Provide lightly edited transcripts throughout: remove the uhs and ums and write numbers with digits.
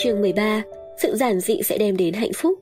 Chương 13. Sự giản dị sẽ đem đến hạnh phúc.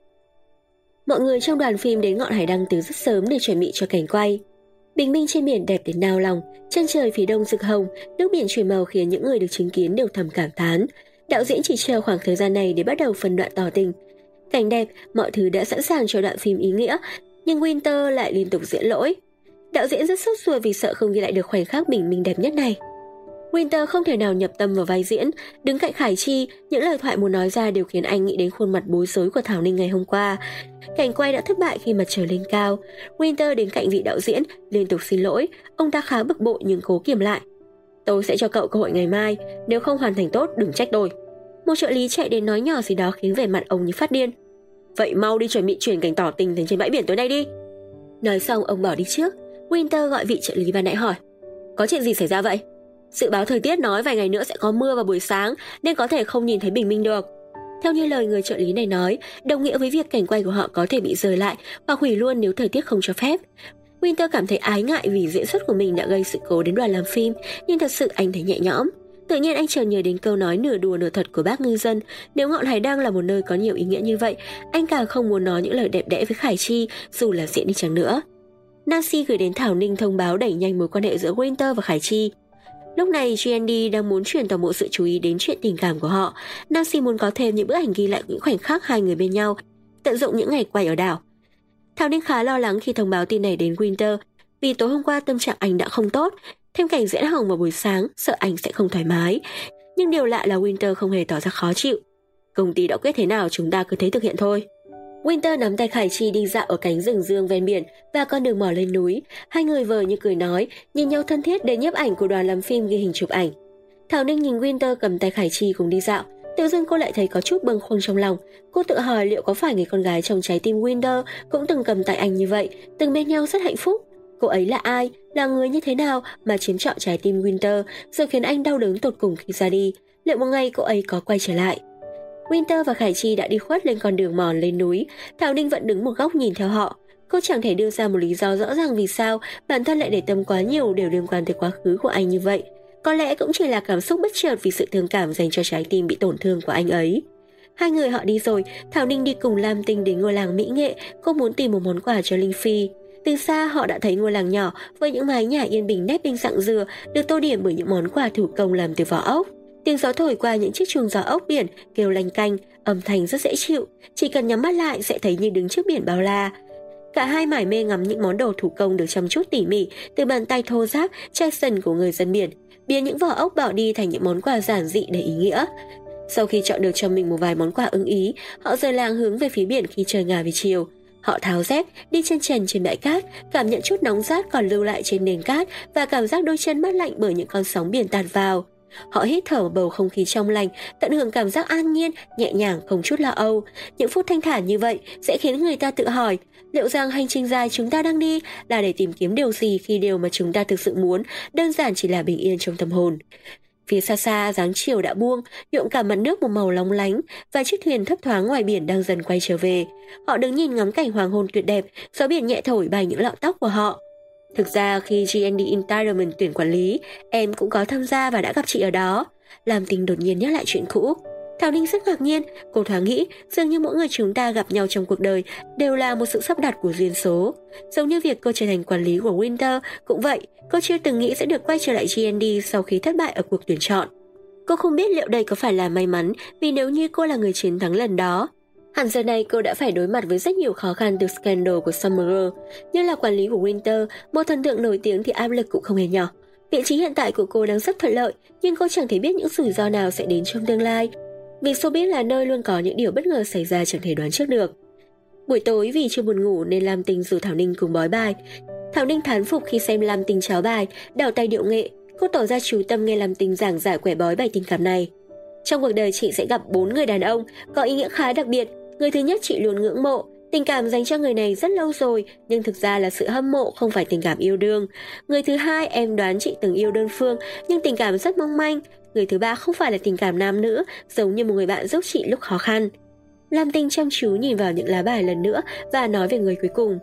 Mọi người trong đoàn phim đến ngọn hải đăng từ rất sớm để chuẩn bị cho cảnh quay. Bình minh trên biển đẹp đến nao lòng, chân trời phía đông rực hồng, nước biển chuyển màu khiến những người được chứng kiến đều thầm cảm thán. Đạo diễn chỉ chờ khoảng thời gian này để bắt đầu phân đoạn tỏ tình. Cảnh đẹp, mọi thứ đã sẵn sàng cho đoạn phim ý nghĩa, nhưng Winter lại liên tục diễn lỗi. Đạo diễn rất sốt ruột vì sợ không ghi lại được khoảnh khắc bình minh đẹp nhất này. Winter không thể nào nhập tâm vào vai diễn, đứng cạnh Khải Chi, những lời thoại muốn nói ra đều khiến anh nghĩ đến khuôn mặt bối rối của Thảo Ninh ngày hôm qua. Cảnh quay đã thất bại khi mặt trời lên cao. Winter đến cạnh vị đạo diễn, liên tục xin lỗi, ông ta khá bực bội nhưng cố kiềm lại. Tôi sẽ cho cậu cơ hội ngày mai, nếu không hoàn thành tốt đừng trách tôi. Một trợ lý chạy đến nói nhỏ gì đó khiến vẻ mặt ông như phát điên. Vậy mau đi chuẩn bị chuyển cảnh tỏ tình thành trên bãi biển tối nay đi. Nói xong ông bỏ đi trước. Winter gọi vị trợ lý ban nãy hỏi, có chuyện gì xảy ra vậy? Dự báo thời tiết nói vài ngày nữa sẽ có mưa vào buổi sáng nên có thể không nhìn thấy bình minh được. Theo như lời người trợ lý này nói, đồng nghĩa với việc cảnh quay của họ có thể bị rời lại hoặc hủy luôn nếu thời tiết không cho phép. Winter cảm thấy ái ngại vì diễn xuất của mình đã gây sự cố đến đoàn làm phim, nhưng thật sự anh thấy nhẹ nhõm. Tự nhiên anh chợt nhớ đến câu nói nửa đùa nửa thật của bác ngư dân, nếu ngọn hải đăng là một nơi có nhiều ý nghĩa như vậy, anh càng không muốn nói những lời đẹp đẽ với Khải Chi dù là diễn đi chăng nữa. Nancy gửi đến Thảo Ninh thông báo đẩy nhanh mối quan hệ giữa Winter và Khải Chi. Lúc này G&D đang muốn chuyển toàn bộ sự chú ý đến chuyện tình cảm của họ. Nancy muốn có thêm những bức ảnh ghi lại những khoảnh khắc hai người bên nhau, tận dụng những ngày quay ở đảo. Thảo Ninh khá lo lắng khi thông báo tin này đến Winter, vì tối hôm qua tâm trạng anh đã không tốt, thêm cảnh diễn hồng vào buổi sáng, sợ anh sẽ không thoải mái. Nhưng điều lạ là Winter không hề tỏ ra khó chịu. Công ty đã quyết thế nào chúng ta cứ thế thực hiện thôi. Winter nắm tay Khải Chi đi dạo ở cánh rừng dương ven biển và con đường mò lên núi. Hai người vờ như cười nói, nhìn nhau thân thiết để nhiếp ảnh của đoàn làm phim ghi hình chụp ảnh. Thảo Ninh nhìn Winter cầm tay Khải Chi cùng đi dạo. Tự dưng cô lại thấy có chút bâng khuâng trong lòng. Cô tự hỏi liệu có phải người con gái trong trái tim Winter cũng từng cầm tay anh như vậy, từng bên nhau rất hạnh phúc. Cô ấy là ai, là người như thế nào mà chiếm trọn trái tim Winter, rồi khiến anh đau đớn tột cùng khi ra đi. Liệu một ngày cô ấy có quay trở lại? Winter và Khải Chi đã đi khuất lên con đường mòn lên núi. Thảo Ninh vẫn đứng một góc nhìn theo họ. Cô chẳng thể đưa ra một lý do rõ ràng vì sao bản thân lại để tâm quá nhiều đều liên quan tới quá khứ của anh như vậy. Có lẽ cũng chỉ là cảm xúc bất chợt vì sự thương cảm dành cho trái tim bị tổn thương của anh ấy. Hai người họ đi rồi, Thảo Ninh đi cùng Lam Tinh đến ngôi làng mỹ nghệ. Cô muốn tìm một món quà cho Linh Phi. Từ xa họ đã thấy ngôi làng nhỏ với những mái nhà yên bình nép bên rặng dừa, được tô điểm bởi những món quà thủ công làm từ vỏ ốc. Tiếng gió thổi qua những chiếc chuông gió ốc biển kêu lanh canh, âm thanh rất dễ chịu, chỉ cần nhắm mắt lại sẽ thấy như đứng trước biển bao la. Cả hai mải mê ngắm những món đồ thủ công được chăm chút tỉ mỉ từ bàn tay thô ráp, chai sần của người dân biển, biến những vỏ ốc bỏ đi thành những món quà giản dị đầy ý nghĩa. Sau khi chọn được cho mình một vài món quà ưng ý, họ rời làng hướng về phía biển khi trời ngả về chiều. Họ tháo dép, đi chân trần trên bãi cát, cảm nhận chút nóng rát còn lưu lại trên nền cát và cảm giác đôi chân mát lạnh bởi những con sóng biển tạt vào. Họ hít thở bầu không khí trong lành, tận hưởng cảm giác an nhiên, nhẹ nhàng không chút lo âu. Những phút thanh thản như vậy sẽ khiến người ta tự hỏi, liệu rằng hành trình dài chúng ta đang đi là để tìm kiếm điều gì khi điều mà chúng ta thực sự muốn đơn giản chỉ là bình yên trong tâm hồn. Phía xa xa dáng chiều đã buông, nhuộm cả mặt nước một màu lóng lánh và chiếc thuyền thấp thoáng ngoài biển đang dần quay trở về. Họ đứng nhìn ngắm cảnh hoàng hôn tuyệt đẹp, gió biển nhẹ thổi bay những lọn tóc của họ. Thực ra khi G&D Entertainment tuyển quản lý, em cũng có tham gia và đã gặp chị ở đó. Lam Tinh đột nhiên nhắc lại chuyện cũ. Thảo Ninh rất ngạc nhiên, cô thoáng nghĩ dường như mỗi người chúng ta gặp nhau trong cuộc đời đều là một sự sắp đặt của duyên số. Giống như việc cô trở thành quản lý của Winter cũng vậy, cô chưa từng nghĩ sẽ được quay trở lại G&D sau khi thất bại ở cuộc tuyển chọn. Cô không biết liệu đây có phải là may mắn vì nếu như cô là người chiến thắng lần đó, hẳn giờ này cô đã phải đối mặt với rất nhiều khó khăn từ scandal của Summerer. Như là quản lý của Winter, một thần tượng nổi tiếng thì áp lực cũng không hề nhỏ. Vị trí hiện tại của cô đang rất thuận lợi, nhưng cô chẳng thể biết những rủi ro nào sẽ đến trong tương lai. Vì showbiz là nơi luôn có những điều bất ngờ xảy ra chẳng thể đoán trước được. Buổi tối vì chưa buồn ngủ nên Lam Tinh rủ Thảo Ninh cùng bói bài. Thảo Ninh thán phục khi xem Lam Tinh cháo bài, đảo tay điệu nghệ. Cô tỏ ra chú tâm nghe Lam Tinh giảng giải quẻ bói bài tình cảm này. Trong cuộc đời chị sẽ gặp 4 người đàn ông, có ý nghĩa khá đặc biệt. Người thứ nhất chị luôn ngưỡng mộ, tình cảm dành cho người này rất lâu rồi, nhưng thực ra là sự hâm mộ không phải tình cảm yêu đương. Người thứ hai em đoán chị từng yêu đơn phương, nhưng tình cảm rất mong manh. Người thứ ba không phải là tình cảm nam nữ, giống như một người bạn giúp chị lúc khó khăn. Lam Tinh chăm chú nhìn vào những lá bài lần nữa và nói về người cuối cùng.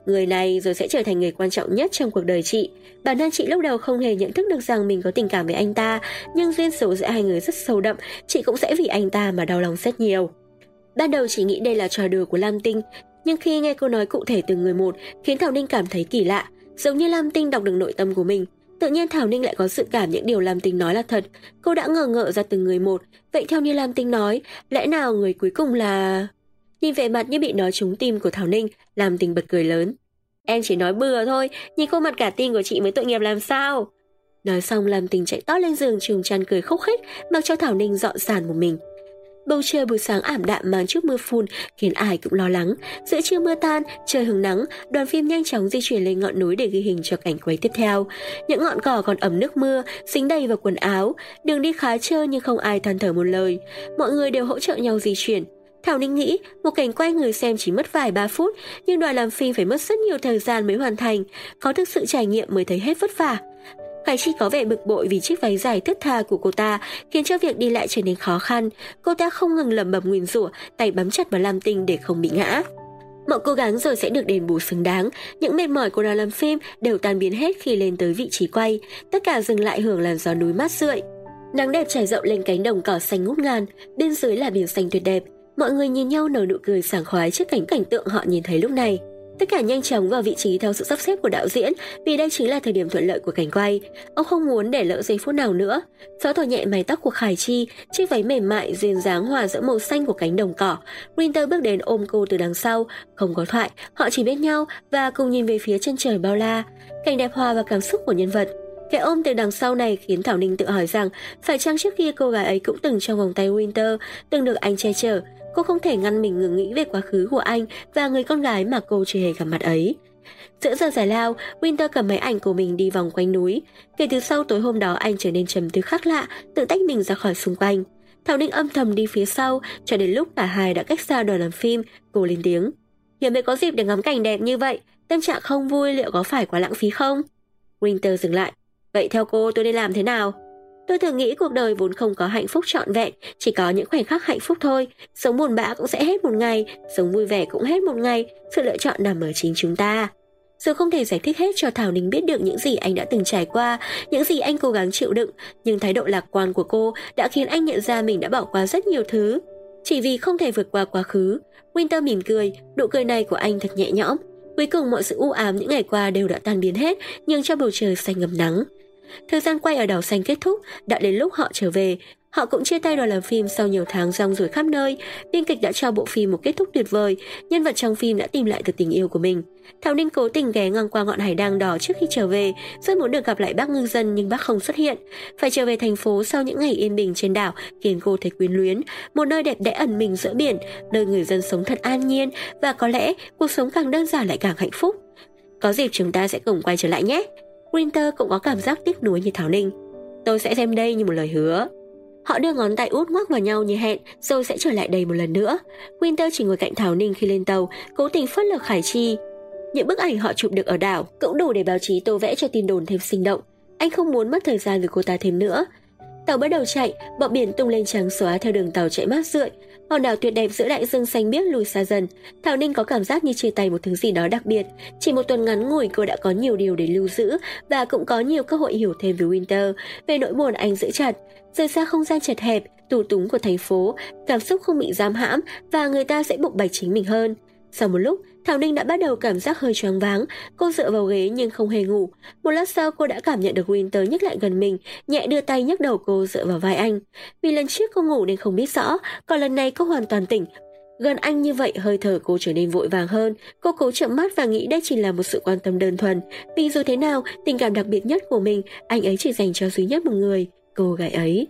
Người này rồi sẽ trở thành người quan trọng nhất trong cuộc đời chị. Bản thân chị lúc đầu không hề nhận thức được rằng mình có tình cảm với anh ta, nhưng duyên số giữa hai người rất sâu đậm, chị cũng sẽ vì anh ta mà đau lòng rất nhiều. Ban đầu chị nghĩ đây là trò đùa của Lam Tinh, nhưng khi nghe cô nói cụ thể từng người một khiến Thảo Ninh cảm thấy kỳ lạ, giống như Lam Tinh đọc được nội tâm của mình. Tự nhiên Thảo Ninh lại có dự cảm những điều Lam Tinh nói là thật. Cô đã ngờ ngợ ra từng người một. Vậy theo như Lam Tinh nói, lẽ nào người cuối cùng là... Nhìn vẻ mặt như bị nói trúng tim của Thảo Ninh, Lam Tinh bật cười lớn. Em chỉ nói bừa thôi, nhìn khuôn mặt cả tin của chị mới tội nghiệp làm sao. Nói xong Lam Tinh chạy tót lên giường trùm chăn cười khúc khích, mặc cho Thảo Ninh dọn sàn một mình. Bầu trời buổi sáng ảm đạm mang chút mưa phùn khiến ai cũng lo lắng. Giữa trưa mưa tan, trời hứng nắng, đoàn phim nhanh chóng di chuyển lên ngọn núi để ghi hình cho cảnh quay tiếp theo. Những ngọn cỏ còn ẩm nước mưa, dính đầy vào quần áo. Đường đi khá trơn nhưng không ai than thở một lời. Mọi người đều hỗ trợ nhau di chuyển. Thảo Ninh nghĩ một cảnh quay người xem chỉ mất vài 3 phút, nhưng đoàn làm phim phải mất rất nhiều thời gian mới hoàn thành. Có thực sự trải nghiệm mới thấy hết vất vả. Khải Chi có vẻ bực bội vì chiếc váy dài thướt tha của cô ta khiến cho việc đi lại trở nên khó khăn. Cô ta không ngừng lẩm bẩm nguyền rủa, tay bám chặt vào Lam Tinh để không bị ngã. Mọi cố gắng rồi sẽ được đền bù xứng đáng. Những mệt mỏi của đoàn làm phim đều tan biến hết khi lên tới vị trí quay. Tất cả dừng lại hưởng làn gió núi mát rượi. Nắng đẹp trải rộng lên cánh đồng cỏ xanh ngút ngàn, bên dưới là biển xanh tuyệt đẹp. Mọi người nhìn nhau nở nụ cười sảng khoái trước cảnh tượng họ nhìn thấy lúc này. Tất cả nhanh chóng vào vị trí theo sự sắp xếp của đạo diễn, vì đây chính là thời điểm thuận lợi của cảnh quay. Ông không muốn để lỡ giây phút nào nữa. Gió thổi nhẹ mái tóc của Khải Chi, chiếc váy mềm mại duyên dáng hòa giữa màu xanh của cánh đồng cỏ. Winter bước đến ôm cô từ đằng sau, không có thoại, họ chỉ biết nhau và cùng nhìn về phía chân trời bao la. Cảnh đẹp hòa vào cảm xúc của nhân vật. Cái ôm từ đằng sau này khiến Thảo Ninh tự hỏi rằng phải chăng trước kia cô gái ấy cũng từng trong vòng tay Winter, từng được anh che chở. Cô không thể ngăn mình ngừng nghĩ về quá khứ của anh và người con gái mà cô chưa hề gặp mặt ấy. Giữa giờ giải lao, Winter cầm máy ảnh của mình đi vòng quanh núi. Kể từ sau tối hôm đó anh trở nên trầm tư khác lạ, tự tách mình ra khỏi xung quanh. Thảo Ninh âm thầm đi phía sau, cho đến lúc cả hai đã cách xa đoàn làm phim, cô lên tiếng. Hiếm mới có dịp để ngắm cảnh đẹp như vậy, tâm trạng không vui liệu có phải quá lãng phí không? Winter dừng lại. Vậy theo cô tôi nên làm thế nào? Tôi thường nghĩ cuộc đời vốn không có hạnh phúc trọn vẹn, chỉ có những khoảnh khắc hạnh phúc thôi. Sống buồn bã cũng sẽ hết một ngày, sống vui vẻ cũng hết một ngày, sự lựa chọn nằm ở chính chúng ta. Dù không thể giải thích hết cho Thảo Ninh biết được những gì anh đã từng trải qua, những gì anh cố gắng chịu đựng, nhưng thái độ lạc quan của cô đã khiến anh nhận ra mình đã bỏ qua rất nhiều thứ. Chỉ vì không thể vượt qua quá khứ, Winter mỉm cười, nụ cười này của anh thật nhẹ nhõm. Cuối cùng mọi sự u ám những ngày qua đều đã tan biến hết, nhưng cho bầu trời xanh ngập nắng. Thời gian quay ở đảo xanh kết thúc, đã đến lúc họ trở về. Họ cũng chia tay đoàn làm phim sau nhiều tháng rong ruổi khắp nơi. Biên kịch đã cho bộ phim một kết thúc tuyệt vời, nhân vật trong phim đã tìm lại được tình yêu của mình. Thảo Ninh cố tình ghé ngang qua ngọn hải đăng đỏ trước khi trở về, rất muốn được gặp lại bác ngư dân nhưng bác không xuất hiện. Phải trở về thành phố sau những ngày yên bình trên đảo khiến cô thấy quyến luyến, một nơi đẹp đẽ ẩn mình giữa biển, nơi người dân sống thật an nhiên và có lẽ cuộc sống càng đơn giản lại càng hạnh phúc. Có dịp chúng ta sẽ cùng quay trở lại nhé. Winter cũng có cảm giác tiếc nuối như Thảo Ninh. Tôi sẽ xem đây như một lời hứa. Họ đưa ngón tay út ngoắc vào nhau như hẹn, rồi sẽ trở lại đây một lần nữa. Winter chỉ ngồi cạnh Thảo Ninh khi lên tàu, cố tình phớt lờ Khải Chi. Những bức ảnh họ chụp được ở đảo cũng đủ để báo chí tô vẽ cho tin đồn thêm sinh động. Anh không muốn mất thời gian với cô ta thêm nữa. Tàu bắt đầu chạy, bọt biển tung lên trắng xóa theo đường tàu chạy mát rượi. Hòn đảo tuyệt đẹp giữa đại dương xanh biếc lùi xa dần. Thảo Ninh có cảm giác như chia tay một thứ gì đó đặc biệt. Chỉ một tuần ngắn ngủi cô đã có nhiều điều để lưu giữ và cũng có nhiều cơ hội hiểu thêm về Winter, về nỗi buồn anh giữ chặt. Rời xa không gian chật hẹp, tù túng của thành phố, cảm xúc không bị giam hãm và người ta sẽ bộc bạch chính mình hơn. Sau một lúc, Thảo Ninh đã bắt đầu cảm giác hơi choáng váng. Cô dựa vào ghế nhưng không hề ngủ. Một lát sau cô đã cảm nhận được Winter nhích lại gần mình, nhẹ đưa tay nhấc đầu cô dựa vào vai anh. Vì lần trước cô ngủ nên không biết rõ, còn lần này cô hoàn toàn tỉnh. Gần anh như vậy hơi thở cô trở nên vội vàng hơn. Cô cố chợp mắt và nghĩ đây chỉ là một sự quan tâm đơn thuần. Vì dù thế nào, tình cảm đặc biệt nhất của mình, anh ấy chỉ dành cho duy nhất một người, cô gái ấy.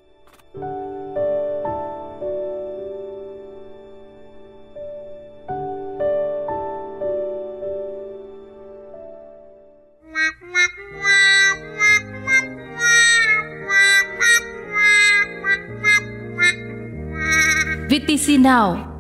VTC Now,